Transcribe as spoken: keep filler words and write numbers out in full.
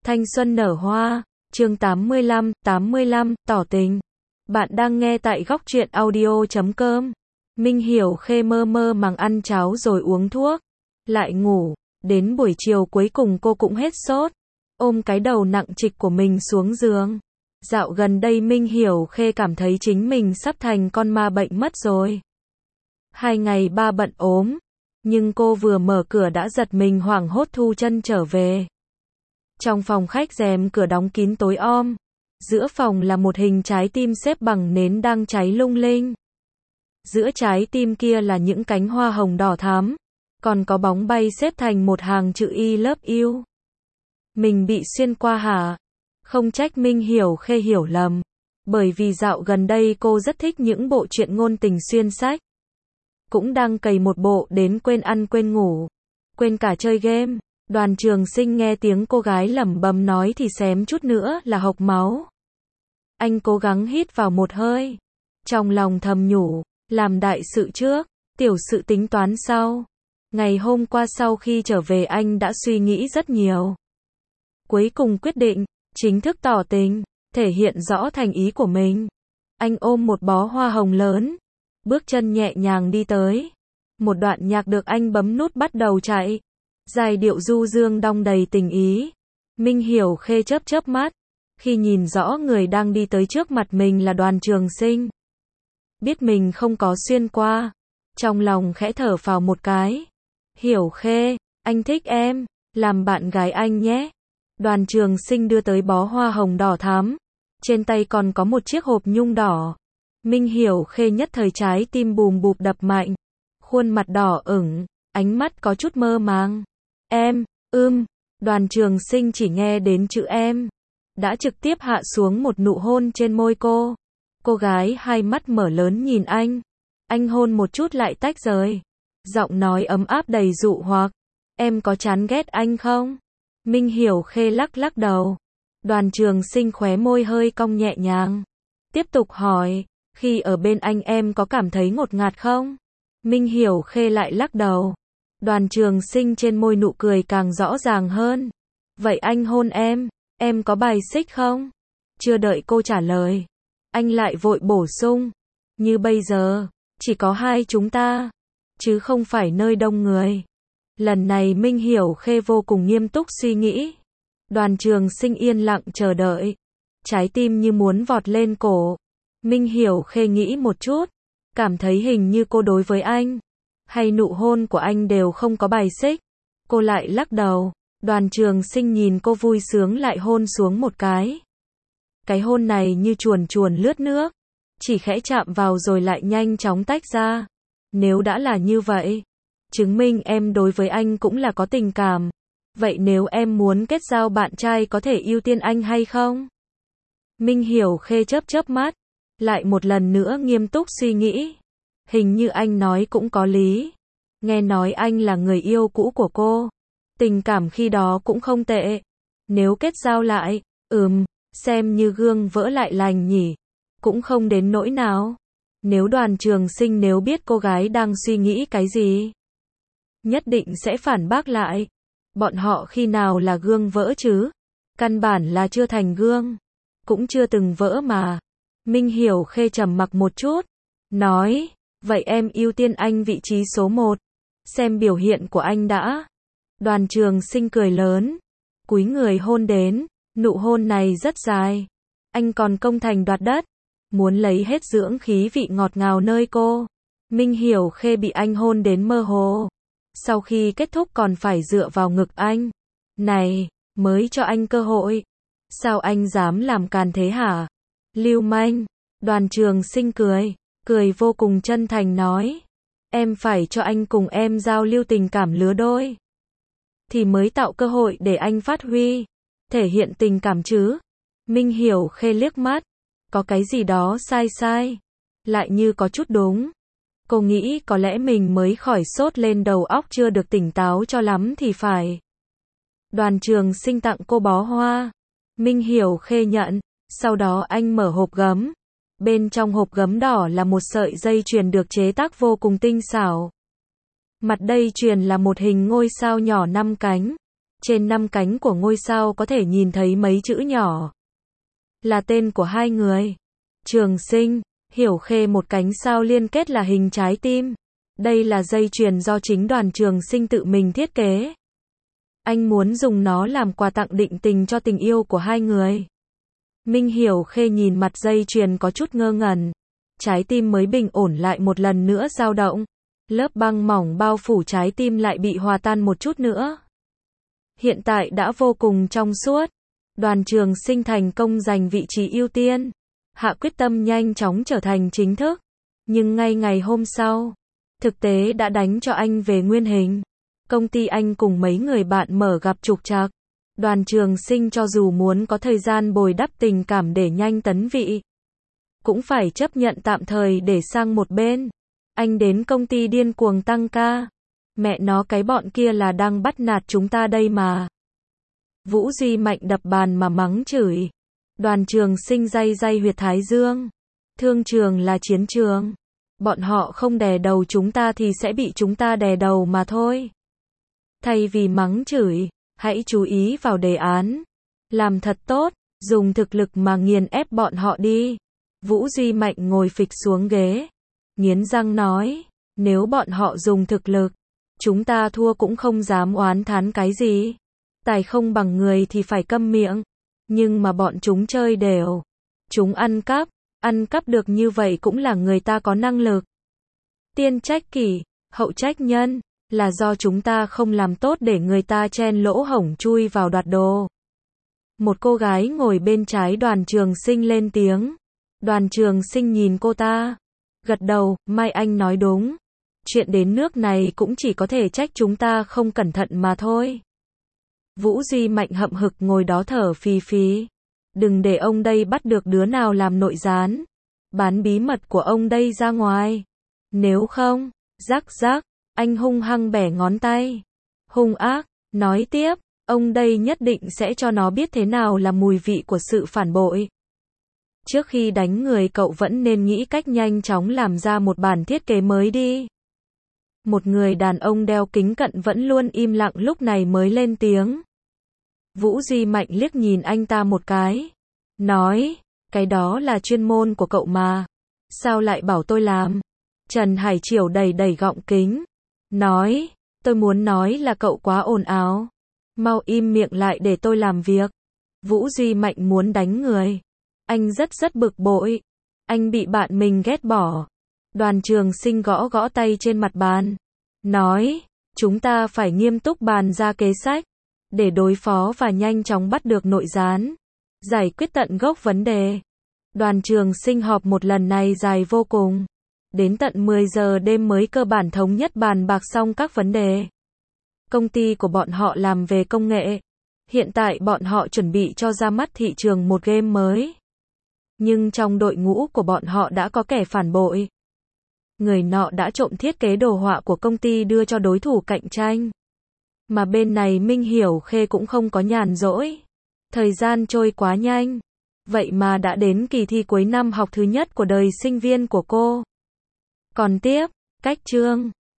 Thanh xuân nở hoa, chương tám mươi lăm, tám mươi lăm, tỏ tình. Bạn đang nghe tại góc truyện audio chấm com. Minh Hiểu Khê mơ mơ màng ăn cháo rồi uống thuốc, lại ngủ, đến buổi chiều cuối cùng cô cũng hết sốt, ôm cái đầu nặng trịch của mình xuống giường. Dạo gần đây Minh Hiểu Khê cảm thấy chính mình sắp thành con ma bệnh mất rồi. Hai ngày ba bận ốm, nhưng cô vừa mở cửa đã giật mình hoảng hốt thu chân trở về. Trong phòng khách rèm cửa đóng kín tối om, giữa phòng là một hình trái tim xếp bằng nến đang cháy lung linh. Giữa trái tim kia là những cánh hoa hồng đỏ thắm, còn có bóng bay xếp thành một hàng chữ I love you. Mình bị xuyên qua hả? Không trách Minh Hiểu Khê hiểu lầm, bởi vì dạo gần đây cô rất thích những bộ truyện ngôn tình xuyên sách. Cũng đang cày một bộ đến quên ăn quên ngủ, quên cả chơi game. Đoàn Trường Sinh nghe tiếng cô gái lẩm bẩm nói thì xém chút nữa là hộc máu. Anh cố gắng hít vào một hơi, trong lòng thầm nhủ, làm đại sự trước, tiểu sự tính toán sau. Ngày hôm qua sau khi trở về anh đã suy nghĩ rất nhiều. Cuối cùng quyết định, chính thức tỏ tình, thể hiện rõ thành ý của mình. Anh ôm một bó hoa hồng lớn, bước chân nhẹ nhàng đi tới. Một đoạn nhạc được anh bấm nút bắt đầu chạy. Giai điệu du dương đong đầy tình ý. Minh Hiểu Khê chớp chớp mắt, khi nhìn rõ người đang đi tới trước mặt mình là Đoàn Trường Sinh. Biết mình không có xuyên qua, trong lòng khẽ thở phào một cái. Hiểu Khê, anh thích em, làm bạn gái anh nhé. Đoàn Trường Sinh đưa tới bó hoa hồng đỏ thắm, trên tay còn có một chiếc hộp nhung đỏ. Minh Hiểu Khê nhất thời trái tim bùm bụp đập mạnh, khuôn mặt đỏ ửng, ánh mắt có chút mơ màng. Em, ưm, Đoàn Trường Sinh chỉ nghe đến chữ em, đã trực tiếp hạ xuống một nụ hôn trên môi cô. Cô gái hai mắt mở lớn nhìn anh, anh hôn một chút lại tách rời. Giọng nói ấm áp đầy dụ hoặc, em có chán ghét anh không? Minh Hiểu Khê lắc lắc đầu. Đoàn Trường Sinh khóe môi hơi cong nhẹ nhàng, tiếp tục hỏi, khi ở bên anh em có cảm thấy ngột ngạt không? Minh Hiểu Khê lại lắc đầu. Đoàn Trường Sinh trên môi nụ cười càng rõ ràng hơn. Vậy anh hôn em, em có bài xích không? Chưa đợi cô trả lời, anh lại vội bổ sung, như bây giờ, chỉ có hai chúng ta, chứ không phải nơi đông người. Lần này Minh Hiểu Khê vô cùng nghiêm túc suy nghĩ. Đoàn Trường Sinh yên lặng chờ đợi, trái tim như muốn vọt lên cổ. Minh Hiểu Khê nghĩ một chút, cảm thấy hình như cô đối với anh hay nụ hôn của anh đều không có bài xích. Cô lại lắc đầu. Đoàn Trường Sinh nhìn cô vui sướng lại hôn xuống một cái. Cái hôn này như chuồn chuồn lướt nước, chỉ khẽ chạm vào rồi lại nhanh chóng tách ra. Nếu đã là như vậy, chứng minh em đối với anh cũng là có tình cảm. Vậy nếu em muốn kết giao bạn trai có thể ưu tiên anh hay không? Minh Hiểu Khê chớp chớp mắt, lại một lần nữa nghiêm túc suy nghĩ. Hình như anh nói cũng có lý. Nghe nói anh là người yêu cũ của cô, tình cảm khi đó cũng không tệ. Nếu kết giao lại, ừm, xem như gương vỡ lại lành nhỉ, cũng không đến nỗi nào. Nếu Đoàn Trường Sinh nếu biết cô gái đang suy nghĩ cái gì, nhất định sẽ phản bác lại. Bọn họ khi nào là gương vỡ chứ? Căn bản là chưa thành gương, cũng chưa từng vỡ mà. Minh Hiểu Khê trầm mặc một chút, nói, vậy em ưu tiên anh vị trí số một, xem biểu hiện của anh đã. Đoàn Trường Sinh cười lớn, cúi người hôn đến, nụ hôn này rất dài. Anh còn công thành đoạt đất, muốn lấy hết dưỡng khí vị ngọt ngào nơi cô. Minh Hiểu Khê bị anh hôn đến mơ hồ. Sau khi kết thúc còn phải dựa vào ngực anh. Này, mới cho anh cơ hội. Sao anh dám làm càn thế hả? Lưu manh. Đoàn Trường Sinh cười, cười vô cùng chân thành nói. Em phải cho anh cùng em giao lưu tình cảm lứa đôi, thì mới tạo cơ hội để anh phát huy, thể hiện tình cảm chứ. Minh Hiểu Khê liếc mắt, có cái gì đó sai sai, lại như có chút đúng. Cô nghĩ có lẽ mình mới khỏi sốt lên đầu óc chưa được tỉnh táo cho lắm thì phải. Đoàn Trường Sinh tặng cô bó hoa. Minh Hiểu Khê nhận, sau đó anh mở hộp gấm. Bên trong hộp gấm đỏ là một sợi dây chuyền được chế tác vô cùng tinh xảo. Mặt dây chuyền là một hình ngôi sao nhỏ năm cánh. Trên năm cánh của ngôi sao có thể nhìn thấy mấy chữ nhỏ. Là tên của hai người. Trường Sinh, Hiểu Khê, một cánh sao liên kết là hình trái tim. Đây là dây chuyền do chính Đoàn Trường Sinh tự mình thiết kế. Anh muốn dùng nó làm quà tặng định tình cho tình yêu của hai người. Minh Hiểu Khê nhìn mặt dây chuyền có chút ngơ ngẩn. Trái tim mới bình ổn lại một lần nữa dao động. Lớp băng mỏng bao phủ trái tim lại bị hòa tan một chút nữa. Hiện tại đã vô cùng trong suốt. Đoàn Trường Sinh thành công giành vị trí ưu tiên. Hạ quyết tâm nhanh chóng trở thành chính thức. Nhưng ngay ngày hôm sau, thực tế đã đánh cho anh về nguyên hình. Công ty anh cùng mấy người bạn mở gặp trục trặc. Đoàn Trường Sinh cho dù muốn có thời gian bồi đắp tình cảm để nhanh tấn vị, cũng phải chấp nhận tạm thời để sang một bên. Anh đến công ty điên cuồng tăng ca. Mẹ nó, cái bọn kia là đang bắt nạt chúng ta đây mà. Vũ Duy Mạnh đập bàn mà mắng chửi. Đoàn Trường Sinh day day huyệt thái dương. Thương trường là chiến trường. Bọn họ không đè đầu chúng ta thì sẽ bị chúng ta đè đầu mà thôi. Thay vì mắng chửi, hãy chú ý vào đề án. Làm thật tốt, dùng thực lực mà nghiền ép bọn họ đi. Vũ Duy Mạnh ngồi phịch xuống ghế, nghiến răng nói, nếu bọn họ dùng thực lực, chúng ta thua cũng không dám oán thán cái gì. Tài không bằng người thì phải câm miệng. Nhưng mà bọn chúng chơi đều. Chúng ăn cắp, ăn cắp được như vậy cũng là người ta có năng lực. Tiên trách kỷ, hậu trách nhân, là do chúng ta không làm tốt để người ta chen lỗ hổng chui vào đoạt đồ. Một cô gái ngồi bên trái Đoàn Trường Sinh lên tiếng. Đoàn Trường Sinh nhìn cô ta, gật đầu, Mai Anh nói đúng. Chuyện đến nước này cũng chỉ có thể trách chúng ta không cẩn thận mà thôi. Vũ Duy Mạnh hậm hực ngồi đó thở phì phì. Đừng để ông đây bắt được đứa nào làm nội gián. Bán bí mật của ông đây ra ngoài. Nếu không, rắc rắc, anh hung hăng bẻ ngón tay. Hung ác, nói tiếp, ông đây nhất định sẽ cho nó biết thế nào là mùi vị của sự phản bội. Trước khi đánh người cậu vẫn nên nghĩ cách nhanh chóng làm ra một bản thiết kế mới đi. Một người đàn ông đeo kính cận vẫn luôn im lặng lúc này mới lên tiếng. Vũ Duy Mạnh liếc nhìn anh ta một cái. Nói, cái đó là chuyên môn của cậu mà. Sao lại bảo tôi làm? Trần Hải Triều đầy đầy gọng kính. Nói, tôi muốn nói là cậu quá ồn ào. Mau im miệng lại để tôi làm việc. Vũ Duy Mạnh muốn đánh người. Anh rất rất bực bội. Anh bị bạn mình ghét bỏ. Đoàn Trường Sinh gõ gõ tay trên mặt bàn. Nói, chúng ta phải nghiêm túc bàn ra kế sách. Để đối phó và nhanh chóng bắt được nội gián. Giải quyết tận gốc vấn đề. Đoàn Trường Sinh họp một lần này dài vô cùng. Đến tận mười giờ đêm mới cơ bản thống nhất bàn bạc xong các vấn đề. Công ty của bọn họ làm về công nghệ. Hiện tại bọn họ chuẩn bị cho ra mắt thị trường một game mới. Nhưng trong đội ngũ của bọn họ đã có kẻ phản bội. Người nọ đã trộm thiết kế đồ họa của công ty đưa cho đối thủ cạnh tranh. Mà bên này Minh Hiểu Khê cũng không có nhàn rỗi. Thời gian trôi quá nhanh. Vậy mà đã đến kỳ thi cuối năm học thứ nhất của đời sinh viên của cô. Còn tiếp, cách chương.